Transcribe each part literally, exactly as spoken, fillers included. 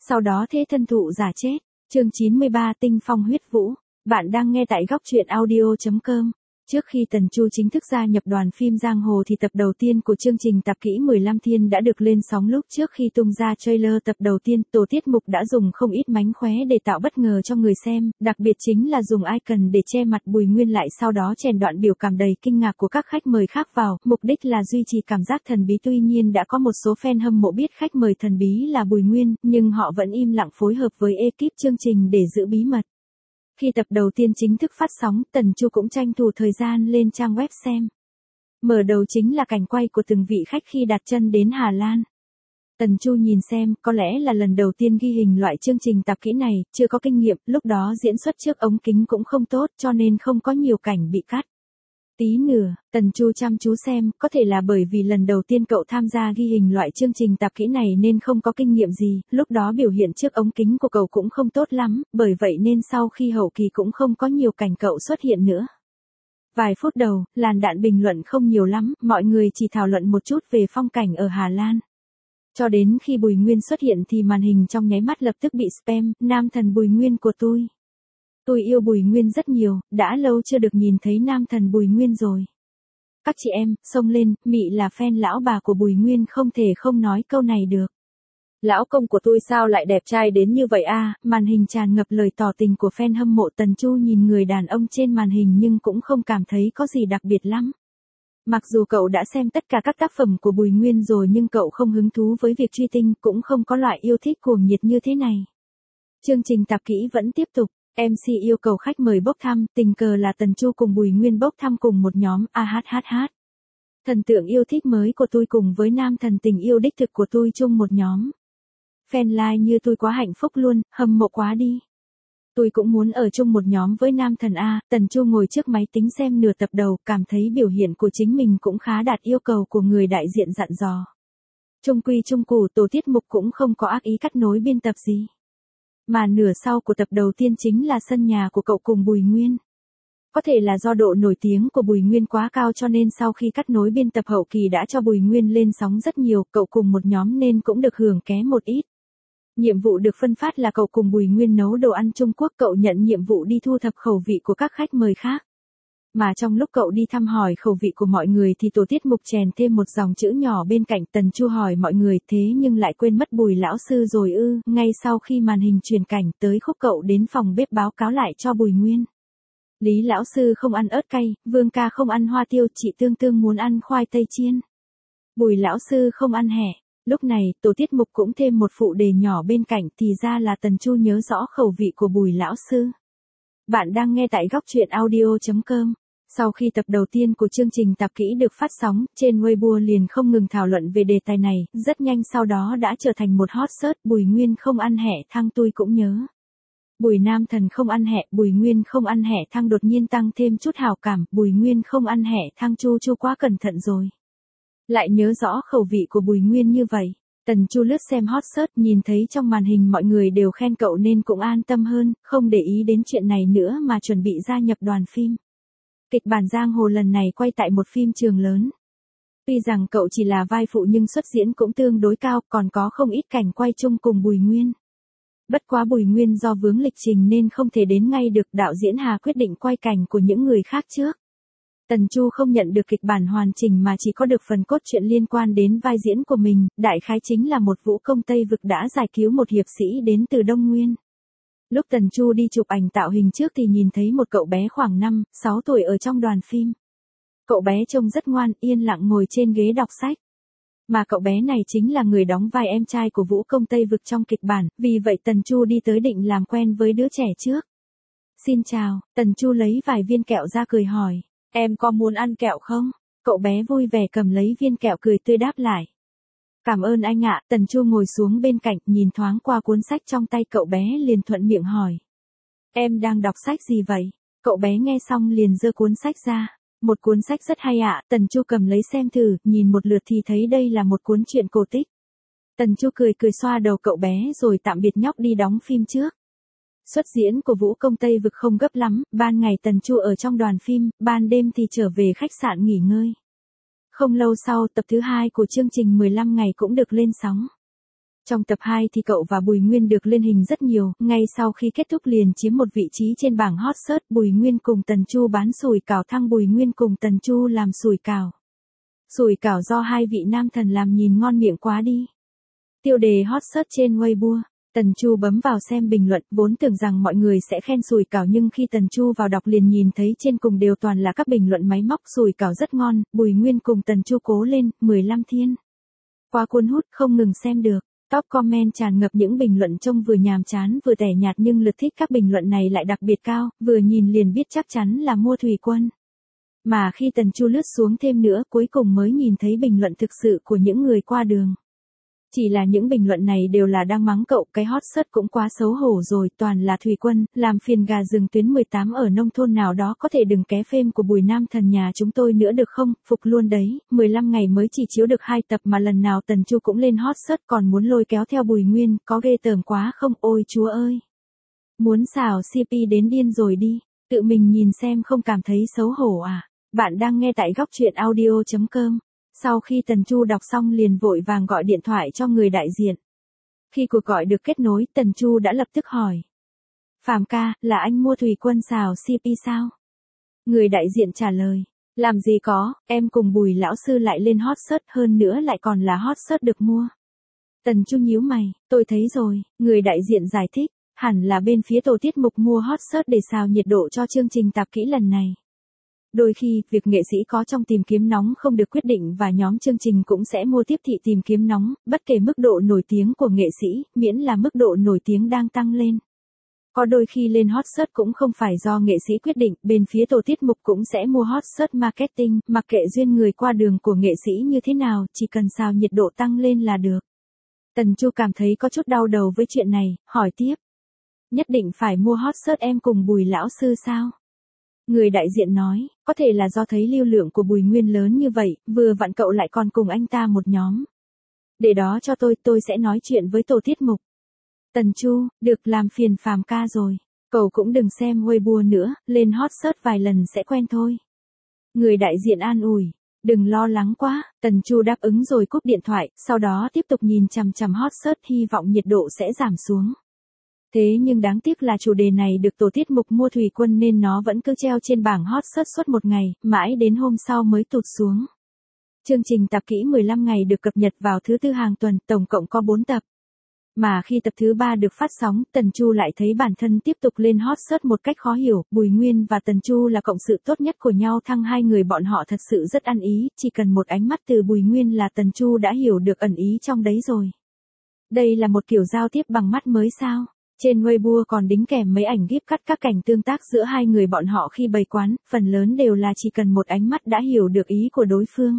Sau đó thế thân thụ giả chết. Chương chín mươi ba Tinh phong huyết vũ. Bạn đang nghe tại góc truyện audio chấm com. Trước khi Tần Chu chính thức gia nhập đoàn phim Giang Hồ thì tập đầu tiên của chương trình Tạp kỹ mười lăm thiên đã được lên sóng. Lúc trước khi tung ra trailer tập đầu tiên, tổ tiết mục đã dùng không ít mánh khóe để tạo bất ngờ cho người xem, đặc biệt chính là dùng icon để che mặt Bùi Nguyên lại, sau đó chèn đoạn biểu cảm đầy kinh ngạc của các khách mời khác vào, mục đích là duy trì cảm giác thần bí. Tuy nhiên đã có một số fan hâm mộ biết khách mời thần bí là Bùi Nguyên, nhưng họ vẫn im lặng phối hợp với ekip chương trình để giữ bí mật. Khi tập đầu tiên chính thức phát sóng, Tần Chu cũng tranh thủ thời gian lên trang web xem. Mở đầu chính là cảnh quay của từng vị khách khi đặt chân đến Hà Lan. Tần Chu nhìn xem, có lẽ là lần đầu tiên ghi hình loại chương trình tạp kỹ này, chưa có kinh nghiệm, lúc đó diễn xuất trước ống kính cũng không tốt cho nên không có nhiều cảnh bị cắt. Tí nữa, Tần Chu chăm chú xem, có thể là bởi vì lần đầu tiên cậu tham gia ghi hình loại chương trình tạp kỹ này nên không có kinh nghiệm gì, lúc đó biểu hiện trước ống kính của cậu cũng không tốt lắm, bởi vậy nên sau khi hậu kỳ cũng không có nhiều cảnh cậu xuất hiện nữa. Vài phút đầu, làn đạn bình luận không nhiều lắm, mọi người chỉ thảo luận một chút về phong cảnh ở Hà Lan. Cho đến khi Bùi Nguyên xuất hiện thì màn hình trong nháy mắt lập tức bị spam, nam thần Bùi Nguyên của tôi. Tôi yêu Bùi Nguyên rất nhiều, đã lâu chưa được nhìn thấy nam thần Bùi Nguyên rồi. Các chị em, xông lên, Mị là fan lão bà của Bùi Nguyên không thể không nói câu này được. Lão công của tôi sao lại đẹp trai đến như vậy a? Màn hình tràn ngập lời tỏ tình của fan hâm mộ. Tần Chu nhìn người đàn ông trên màn hình nhưng cũng không cảm thấy có gì đặc biệt lắm. Mặc dù cậu đã xem tất cả các tác phẩm của Bùi Nguyên rồi nhưng cậu không hứng thú với việc truy tinh, cũng không có loại yêu thích cuồng nhiệt như thế này. Chương trình tạp kỹ vẫn tiếp tục. em xê yêu cầu khách mời bốc thăm, tình cờ là Tần Chu cùng Bùi Nguyên bốc thăm cùng một nhóm. A hát hát hát. Thần tượng yêu thích mới của tôi cùng với nam thần tình yêu đích thực của tôi chung một nhóm. Fan like như tôi quá hạnh phúc luôn, hâm mộ quá đi. Tôi cũng muốn ở chung một nhóm với nam thần A. Tần Chu ngồi trước máy tính xem nửa tập đầu, cảm thấy biểu hiện của chính mình cũng khá đạt yêu cầu của người đại diện dặn dò. Trung quy trung cụ, tổ tiết mục cũng không có ác ý cắt nối biên tập gì. Mà nửa sau của tập đầu tiên chính là sân nhà của cậu cùng Bùi Nguyên. Có thể là do độ nổi tiếng của Bùi Nguyên quá cao cho nên sau khi cắt nối biên tập hậu kỳ đã cho Bùi Nguyên lên sóng rất nhiều, cậu cùng một nhóm nên cũng được hưởng ké một ít. Nhiệm vụ được phân phát là cậu cùng Bùi Nguyên nấu đồ ăn Trung Quốc, cậu nhận nhiệm vụ đi thu thập khẩu vị của các khách mời khác. Mà trong lúc cậu đi thăm hỏi khẩu vị của mọi người thì tổ tiết mục chèn thêm một dòng chữ nhỏ bên cạnh. Tần Chu hỏi mọi người thế nhưng lại quên mất Bùi lão sư rồi ư. Ngay sau khi màn hình truyền cảnh tới khúc cậu đến phòng bếp báo cáo lại cho Bùi Nguyên. Lý lão sư không ăn ớt cay, Vương ca không ăn hoa tiêu, chị Tương Tương muốn ăn khoai tây chiên. Bùi lão sư không ăn hẹ. Lúc này, tổ tiết mục cũng thêm một phụ đề nhỏ bên cạnh, thì ra là Tần Chu nhớ rõ khẩu vị của Bùi lão sư. Bạn đang nghe tại góc truyện audio chấm com. Sau khi tập đầu tiên của chương trình tạp kỹ được phát sóng, trên Weibo liền không ngừng thảo luận về đề tài này, rất nhanh sau đó đã trở thành một hot search. Bùi Nguyên không ăn hẹ thăng tôi cũng nhớ. Bùi nam thần không ăn hẹ, Bùi Nguyên không ăn hẹ thăng đột nhiên tăng thêm chút hào cảm, Bùi Nguyên không ăn hẹ thăng Chu Chu quá cẩn thận rồi. Lại nhớ rõ khẩu vị của Bùi Nguyên như vậy. Tần Chu lướt xem hot search, nhìn thấy trong màn hình mọi người đều khen cậu nên cũng an tâm hơn, không để ý đến chuyện này nữa mà chuẩn bị gia nhập đoàn phim. Kịch bản Giang Hồ lần này quay tại một phim trường lớn. Tuy rằng cậu chỉ là vai phụ nhưng xuất diễn cũng tương đối cao, còn có không ít cảnh quay chung cùng Bùi Nguyên. Bất quá Bùi Nguyên do vướng lịch trình nên không thể đến ngay được, đạo diễn Hà quyết định quay cảnh của những người khác trước. Tần Chu không nhận được kịch bản hoàn chỉnh mà chỉ có được phần cốt truyện liên quan đến vai diễn của mình, đại khái chính là một vũ công Tây Vực đã giải cứu một hiệp sĩ đến từ Đông Nguyên. Lúc Tần Chu đi chụp ảnh tạo hình trước thì nhìn thấy một cậu bé khoảng năm, sáu tuổi ở trong đoàn phim. Cậu bé trông rất ngoan, yên lặng ngồi trên ghế đọc sách. Mà cậu bé này chính là người đóng vai em trai của vũ công Tây Vực trong kịch bản, vì vậy Tần Chu đi tới định làm quen với đứa trẻ trước. Xin chào, Tần Chu lấy vài viên kẹo ra cười hỏi. Em có muốn ăn kẹo không? Cậu bé vui vẻ cầm lấy viên kẹo cười tươi đáp lại. Cảm ơn anh ạ. Tần Chu ngồi xuống bên cạnh, nhìn thoáng qua cuốn sách trong tay cậu bé liền thuận miệng hỏi. Em đang đọc sách gì vậy? Cậu bé nghe xong liền giơ cuốn sách ra. Một cuốn sách rất hay ạ. Tần Chu cầm lấy xem thử, nhìn một lượt thì thấy đây là một cuốn truyện cổ tích. Tần Chu cười cười xoa đầu cậu bé rồi tạm biệt nhóc đi đóng phim trước. Xuất diễn của vũ công Tây Vực không gấp lắm, ban ngày Tần Chu ở trong đoàn phim, ban đêm thì trở về khách sạn nghỉ ngơi. Không lâu sau, tập thứ hai của chương trình mười lăm ngày cũng được lên sóng. Trong tập hai thì cậu và Bùi Nguyên được lên hình rất nhiều, ngay sau khi kết thúc liền chiếm một vị trí trên bảng hot search. Bùi Nguyên cùng Tần Chu bán sủi cảo thăng Bùi Nguyên cùng Tần Chu làm sủi cảo. Sủi cảo do hai vị nam thần làm nhìn ngon miệng quá đi. Tiêu đề hot search trên Weibo. Tần Chu bấm vào xem bình luận, vốn tưởng rằng mọi người sẽ khen sủi cảo nhưng khi Tần Chu vào đọc liền nhìn thấy trên cùng đều toàn là các bình luận máy móc. Sủi cảo rất ngon, Bùi Nguyên cùng Tần Chu cố lên, mười lăm thiên. Quá cuốn hút không ngừng xem được. Top comment tràn ngập những bình luận trông vừa nhàm chán vừa tẻ nhạt nhưng lượt thích các bình luận này lại đặc biệt cao, vừa nhìn liền biết chắc chắn là mua Thủy Quân. Mà khi Tần Chu lướt xuống thêm nữa cuối cùng mới nhìn thấy bình luận thực sự của những người qua đường. Chỉ là những bình luận này đều là đang mắng cậu, cái hot search cũng quá xấu hổ rồi, toàn là Thủy Quân, làm phiền gà rừng tuyến mười tám ở nông thôn nào đó có thể đừng ké phim của Bùi Nam Thần nhà chúng tôi nữa được không, phục luôn đấy, mười lăm ngày mới chỉ chiếu được hai tập mà lần nào Tần Chu cũng lên hot search còn muốn lôi kéo theo Bùi Nguyên, có ghê tởm quá không, ôi chúa ơi. Muốn xào xê pê đến điên rồi đi, tự mình nhìn xem không cảm thấy xấu hổ à, bạn đang nghe tại góc truyện audio chấm com. Sau khi Tần Chu đọc xong liền vội vàng gọi điện thoại cho người đại diện. Khi cuộc gọi được kết nối, Tần Chu đã lập tức hỏi. Phàm ca, là anh mua Thủy Quân xào xê pê sao? Người đại diện trả lời. Làm gì có, em cùng Bùi lão sư lại lên hot search hơn nữa lại còn là hot search được mua. Tần Chu nhíu mày, tôi thấy rồi, người đại diện giải thích, hẳn là bên phía tổ tiết mục mua hot search để xào nhiệt độ cho chương trình tạp kỹ lần này. Đôi khi, việc nghệ sĩ có trong tìm kiếm nóng không được quyết định và nhóm chương trình cũng sẽ mua tiếp thị tìm kiếm nóng, bất kể mức độ nổi tiếng của nghệ sĩ, miễn là mức độ nổi tiếng đang tăng lên. Có đôi khi lên hot search cũng không phải do nghệ sĩ quyết định, bên phía tổ tiết mục cũng sẽ mua hot search marketing, mặc kệ duyên người qua đường của nghệ sĩ như thế nào, chỉ cần sao nhiệt độ tăng lên là được. Tần Chu cảm thấy có chút đau đầu với chuyện này, hỏi tiếp. Nhất định phải mua hot search em cùng Bùi lão sư sao? Người đại diện nói, có thể là do thấy lưu lượng của Bùi Nguyên lớn như vậy, vừa vặn cậu lại còn cùng anh ta một nhóm. Để đó cho tôi, tôi sẽ nói chuyện với tổ tiết mục. Tần Chu, được làm phiền Phàm ca rồi. Cậu cũng đừng xem Weibo nữa, lên hot search vài lần sẽ quen thôi. Người đại diện an ủi, đừng lo lắng quá, Tần Chu đáp ứng rồi cúp điện thoại, sau đó tiếp tục nhìn chằm chằm hot search hy vọng nhiệt độ sẽ giảm xuống. Thế nhưng đáng tiếc là chủ đề này được tổ tiết mục mua Thủy Quân nên nó vẫn cứ treo trên bảng hot search suốt một ngày, mãi đến hôm sau mới tụt xuống. Chương trình tạp kỹ mười lăm ngày được cập nhật vào thứ tư hàng tuần, tổng cộng có bốn tập. Mà khi tập thứ ba được phát sóng, Tần Chu lại thấy bản thân tiếp tục lên hot search một cách khó hiểu, Bùi Nguyên và Tần Chu là cộng sự tốt nhất của nhau, thăng hai người bọn họ thật sự rất ăn ý, chỉ cần một ánh mắt từ Bùi Nguyên là Tần Chu đã hiểu được ẩn ý trong đấy rồi. Đây là một kiểu giao tiếp bằng mắt mới sao? Trên Weibo còn đính kèm mấy ảnh gif cắt các cảnh tương tác giữa hai người bọn họ khi bày quán, phần lớn đều là chỉ cần một ánh mắt đã hiểu được ý của đối phương.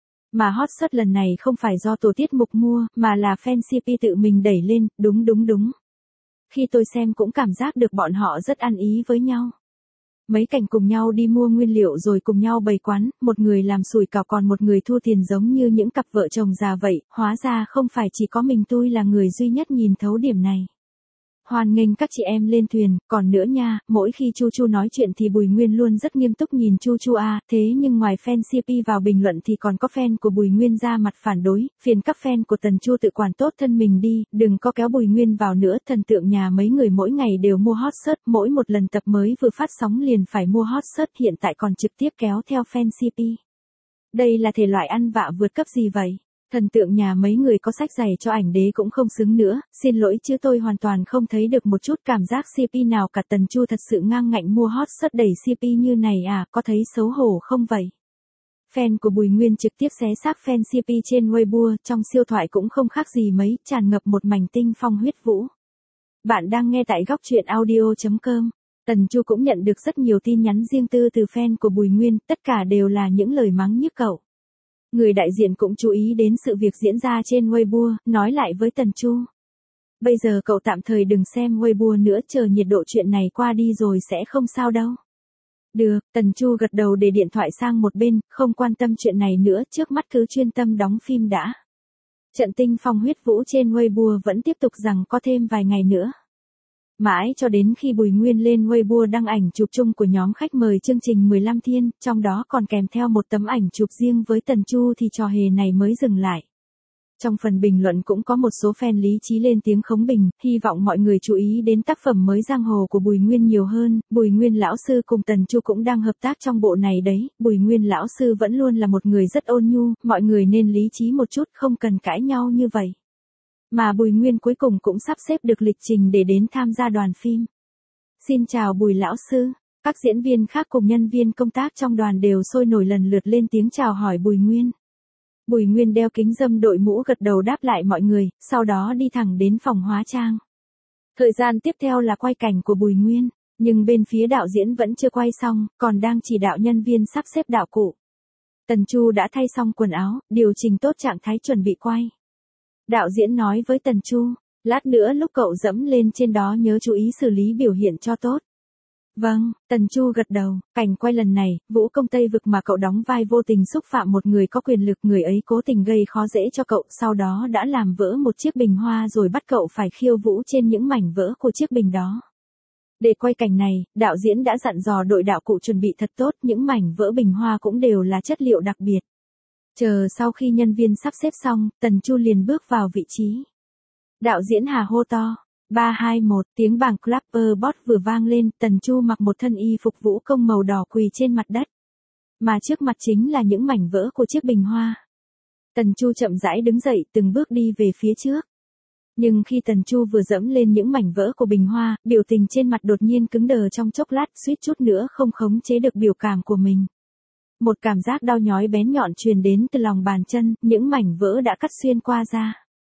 Mà hot search lần này không phải do tổ tiết mục mua, mà là fan xê pê tự mình đẩy lên, đúng đúng đúng. Khi tôi xem cũng cảm giác được bọn họ rất ăn ý với nhau. Mấy cảnh cùng nhau đi mua nguyên liệu rồi cùng nhau bày quán, một người làm sủi cảo còn một người thu tiền giống như những cặp vợ chồng già vậy, hóa ra không phải chỉ có mình tôi là người duy nhất nhìn thấu điểm này. Hoan nghênh các chị em lên thuyền, còn nữa nha, mỗi khi Chu Chu nói chuyện thì Bùi Nguyên luôn rất nghiêm túc nhìn Chu Chu à, thế nhưng ngoài fan xê pê vào bình luận thì còn có fan của Bùi Nguyên ra mặt phản đối, phiền các fan của Tần Chu tự quản tốt thân mình đi, đừng có kéo Bùi Nguyên vào nữa, thần tượng nhà mấy người mỗi ngày đều mua hot search, mỗi một lần tập mới vừa phát sóng liền phải mua hot search, hiện tại còn trực tiếp kéo theo fan xê pê. Đây là thể loại ăn vạ vượt cấp gì vậy? Thần tượng nhà mấy người có sách giày cho ảnh đế cũng không xứng nữa, xin lỗi chứ tôi hoàn toàn không thấy được một chút cảm giác xê pê nào cả. Tần Chu thật sự ngang ngạnh mua hot search đẩy xê pê như này à, có thấy xấu hổ không vậy? Fan của Bùi Nguyên trực tiếp xé xác fan xê pê trên Weibo, trong siêu thoại cũng không khác gì mấy, tràn ngập một mảnh tinh phong huyết vũ. Bạn đang nghe tại góc truyện audio chấm com. Tần Chu cũng nhận được rất nhiều tin nhắn riêng tư từ fan của Bùi Nguyên, tất cả đều là những lời mắng nhiếc cậu. Người đại diện cũng chú ý đến sự việc diễn ra trên Weibo, nói lại với Tần Chu. Bây giờ cậu tạm thời đừng xem Weibo nữa, chờ nhiệt độ chuyện này qua đi rồi sẽ không sao đâu. Được, Tần Chu gật đầu để điện thoại sang một bên, không quan tâm chuyện này nữa, trước mắt cứ chuyên tâm đóng phim đã. Trận tinh phong huyết vũ trên Weibo vẫn tiếp tục rằng có thêm vài ngày nữa. Mãi cho đến khi Bùi Nguyên lên Weibo đăng ảnh chụp chung của nhóm khách mời chương trình mười lăm thiên, trong đó còn kèm theo một tấm ảnh chụp riêng với Tần Chu thì trò hề này mới dừng lại. Trong phần bình luận cũng có một số fan lý trí lên tiếng khống bình, hy vọng mọi người chú ý đến tác phẩm mới giang hồ của Bùi Nguyên nhiều hơn. Bùi Nguyên lão sư cùng Tần Chu cũng đang hợp tác trong bộ này đấy. Bùi Nguyên lão sư vẫn luôn là một người rất ôn nhu, mọi người nên lý trí một chút, không cần cãi nhau như vậy. Mà Bùi Nguyên cuối cùng cũng sắp xếp được lịch trình để đến tham gia đoàn phim. Xin chào Bùi lão sư. Các diễn viên khác cùng nhân viên công tác trong đoàn đều sôi nổi lần lượt lên tiếng chào hỏi Bùi Nguyên. Bùi Nguyên đeo kính râm đội mũ gật đầu đáp lại mọi người, sau đó đi thẳng đến phòng hóa trang. Thời gian tiếp theo là quay cảnh của Bùi Nguyên, nhưng bên phía đạo diễn vẫn chưa quay xong, còn đang chỉ đạo nhân viên sắp xếp đạo cụ. Tần Chu đã thay xong quần áo, điều chỉnh tốt trạng thái chuẩn bị quay. Đạo diễn nói với Tần Chu, lát nữa lúc cậu dẫm lên trên đó nhớ chú ý xử lý biểu hiện cho tốt. Vâng, Tần Chu gật đầu, cảnh quay lần này, vũ công Tây Vực mà cậu đóng vai vô tình xúc phạm một người có quyền lực, người ấy cố tình gây khó dễ cho cậu, sau đó đã làm vỡ một chiếc bình hoa rồi bắt cậu phải khiêu vũ trên những mảnh vỡ của chiếc bình đó. Để quay cảnh này, đạo diễn đã dặn dò đội đạo cụ chuẩn bị thật tốt, những mảnh vỡ bình hoa cũng đều là chất liệu đặc biệt. Chờ sau khi nhân viên sắp xếp xong, Tần Chu liền bước vào vị trí. Đạo diễn Hà hô to. ba hai một, tiếng bảng clapper bot vừa vang lên, Tần Chu mặc một thân y phục vũ công màu đỏ quỳ trên mặt đất. Mà trước mặt chính là những mảnh vỡ của chiếc bình hoa. Tần Chu chậm rãi đứng dậy, từng bước đi về phía trước. Nhưng khi Tần Chu vừa dẫm lên những mảnh vỡ của bình hoa, biểu tình trên mặt đột nhiên cứng đờ trong chốc lát, suýt chút nữa không khống chế được biểu cảm của mình. Một cảm giác đau nhói bén nhọn truyền đến từ lòng bàn chân, những mảnh vỡ đã cắt xuyên qua da.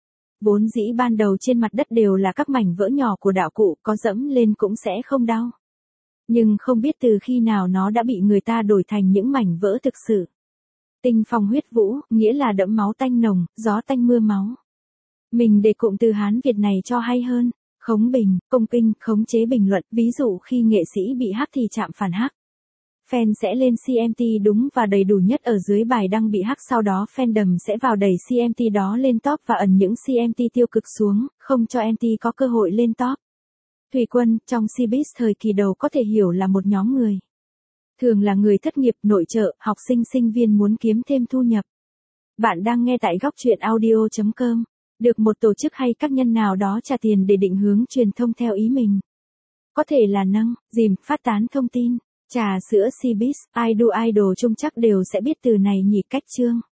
Vốn dĩ ban đầu trên mặt đất đều là các mảnh vỡ nhỏ của đạo cụ, có dẫm lên cũng sẽ không đau. Nhưng không biết từ khi nào nó đã bị người ta đổi thành những mảnh vỡ thực sự. Tinh phong huyết vũ, nghĩa là đẫm máu tanh nồng, gió tanh mưa máu. Mình để cụm từ Hán Việt này cho hay hơn. Khống bình, công kinh, khống chế bình luận, ví dụ khi nghệ sĩ bị hắc thì chạm phản hắc. Fan sẽ lên xê em tê đúng và đầy đủ nhất ở dưới bài đăng bị hack, sau đó fandom sẽ vào đẩy xê em tê đó lên top và ẩn những xê em tê tiêu cực xuống, không cho em tê có cơ hội lên top. Thủy Quân, trong showbiz thời kỳ đầu có thể hiểu là một nhóm người. Thường là người thất nghiệp, nội trợ, học sinh sinh viên muốn kiếm thêm thu nhập. Bạn đang nghe tại góc truyện audio chấm com. Được một tổ chức hay các nhân nào đó trả tiền để định hướng truyền thông theo ý mình. Có thể là nâng, dìm, phát tán thông tin. Trà sữa showbiz, idol idol chung chắc đều sẽ biết từ này nhỉ, cách chương.